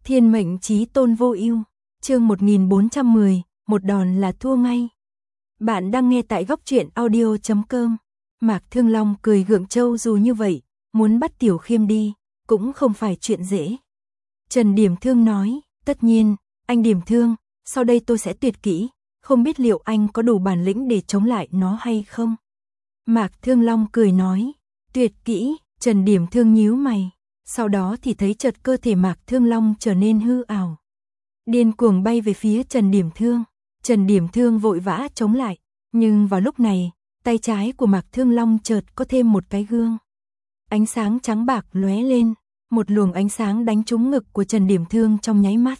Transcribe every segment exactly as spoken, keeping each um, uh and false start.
Thiên mệnh chí tôn vô ưu, chương một nghìn bốn trăm mười, một đòn là thua ngay. Bạn đang nghe tại góc truyện audio chấm com. Mạc Thương Long cười gượng trâu dù như vậy, muốn bắt Tiểu Khiêm đi, cũng không phải chuyện dễ. Trần Điểm Thương nói, tất nhiên, anh Điểm Thương, sau đây tôi sẽ tuyệt kỹ, không biết liệu anh có đủ bản lĩnh để chống lại nó hay không? Mạc Thương Long cười nói, tuyệt kỹ, Trần Điểm Thương nhíu mày, sau đó thì thấy chợt cơ thể Mạc Thương Long trở nên hư ảo. Điên cuồng bay về phía Trần Điểm Thương, Trần Điểm Thương vội vã chống lại, nhưng vào lúc này, tay trái của Mạc Thương Long chợt có thêm một cái gương. Ánh sáng trắng bạc lóe lên, một luồng ánh sáng đánh trúng ngực của Trần Điểm Thương trong nháy mắt.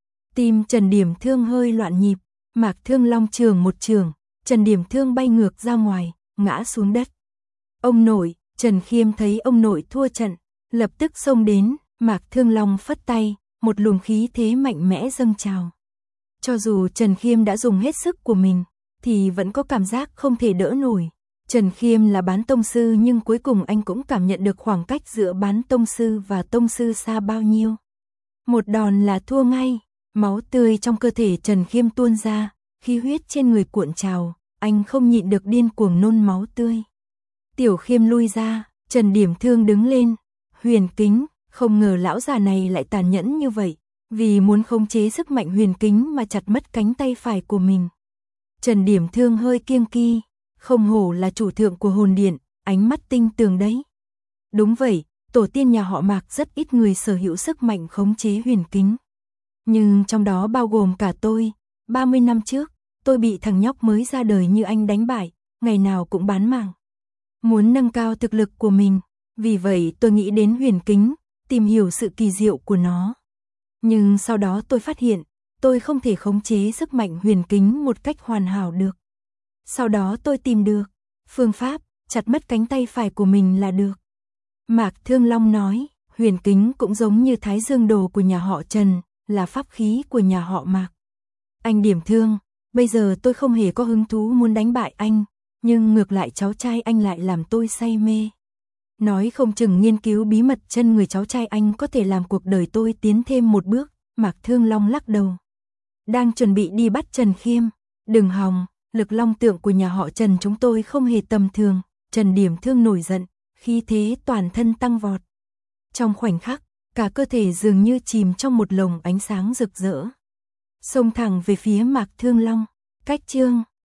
Tim Trần Điểm Thương hơi loạn nhịp, Mạc Thương Long chưởng một chưởng, Trần Điểm Thương bay ngược ra ngoài, ngã xuống đất. Ông nội, Trần Khiêm thấy ông nội thua trận, lập tức xông đến, Mạc Thương Long phất tay, một luồng khí thế mạnh mẽ dâng trào. Cho dù Trần Khiêm đã dùng hết sức của mình, thì vẫn có cảm giác không thể đỡ nổi. Trần Khiêm là bán tông sư nhưng cuối cùng anh cũng cảm nhận được khoảng cách giữa bán tông sư và tông sư xa bao nhiêu. Một đòn là thua ngay, máu tươi trong cơ thể Trần Khiêm tuôn ra, khí huyết trên người cuộn trào, anh không nhịn được điên cuồng nôn máu tươi. Tiểu Khiêm lui ra, Trần Điểm Thương đứng lên, huyền kính, không ngờ lão già này lại tàn nhẫn như vậy, vì muốn khống chế sức mạnh huyền kính mà chặt mất cánh tay phải của mình. Trần Điểm Thương hơi kiêng kỳ, không hổ là chủ thượng của hồn điện, ánh mắt tinh tường đấy. Đúng vậy, tổ tiên nhà họ Mạc rất ít người sở hữu sức mạnh khống chế huyền kính. Nhưng trong đó bao gồm cả tôi, ba mươi năm trước, tôi bị thằng nhóc mới ra đời như anh đánh bại, ngày nào cũng bán mạng. Muốn nâng cao thực lực của mình, vì vậy tôi nghĩ đến huyền kính, tìm hiểu sự kỳ diệu của nó. Nhưng sau đó tôi phát hiện, tôi không thể khống chế sức mạnh huyền kính một cách hoàn hảo được. Sau đó tôi tìm được phương pháp, chặt mất cánh tay phải của mình là được. Mạc Thương Long nói, huyền kính cũng giống như Thái Dương Đồ của nhà họ Trần, là pháp khí của nhà họ Mạc. Anh Điểm Thương, bây giờ tôi không hề có hứng thú muốn đánh bại anh, nhưng ngược lại cháu trai anh lại làm tôi say mê. Nói không chừng nghiên cứu bí mật chân người cháu trai anh có thể làm cuộc đời tôi tiến thêm một bước. Mạc Thương Long lắc đầu. Đang chuẩn bị đi bắt Trần Khiêm. Đừng hòng, lực long tượng của nhà họ Trần chúng tôi không hề tầm thường. Trần Điểm Thương nổi giận, khí thế toàn thân tăng vọt. Trong khoảnh khắc, cả cơ thể dường như chìm trong một lồng ánh sáng rực rỡ. Xông thẳng về phía Mạc Thương Long. Cách chương